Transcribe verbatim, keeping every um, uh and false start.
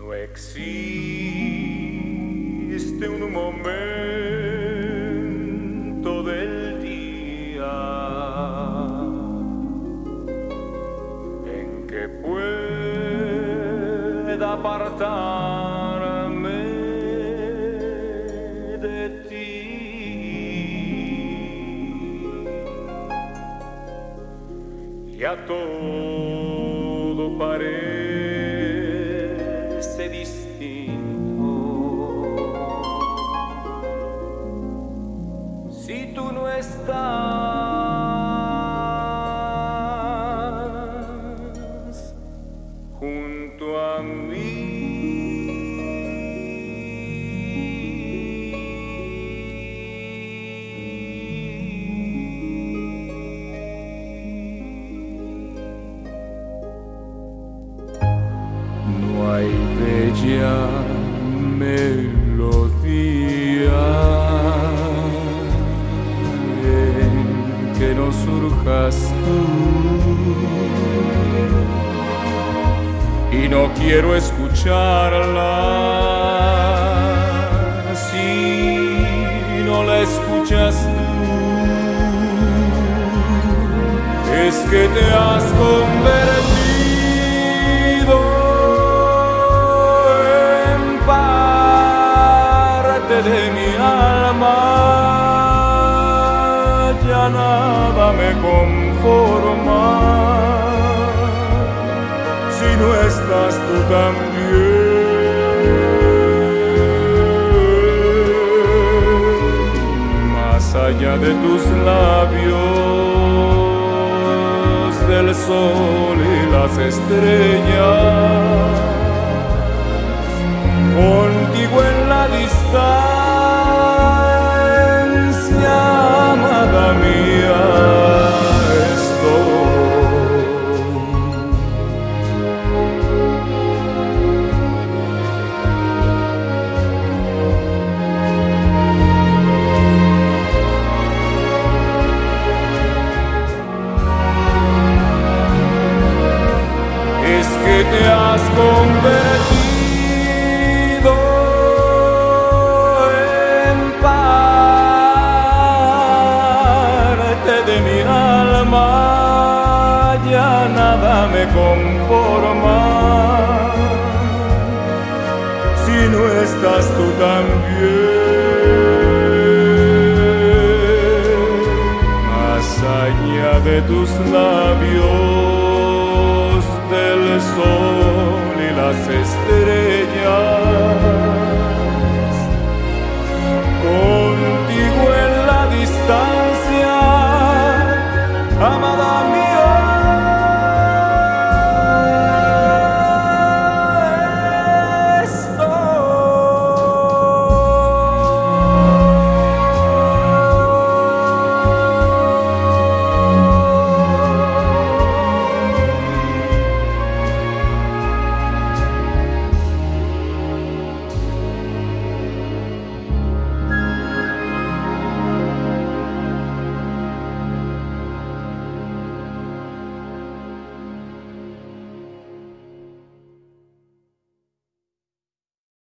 No existe un momento del día en que pueda apartarme de ti. Ya todo parece distinto si tú no estás junto a mí. No hay bella melodía en que no surjas tú, y no quiero escucharla si no la escuchas tú. Es que te has convertido de mi alma, ya nada me conforma si no estás tú también. Más allá de tus labios, del sol y las estrellas, contigo en la distancia, amada mía, estoy. Es que te has convertido de mi alma, ya nada me conforma si no estás tú también. Más allá de tus labios,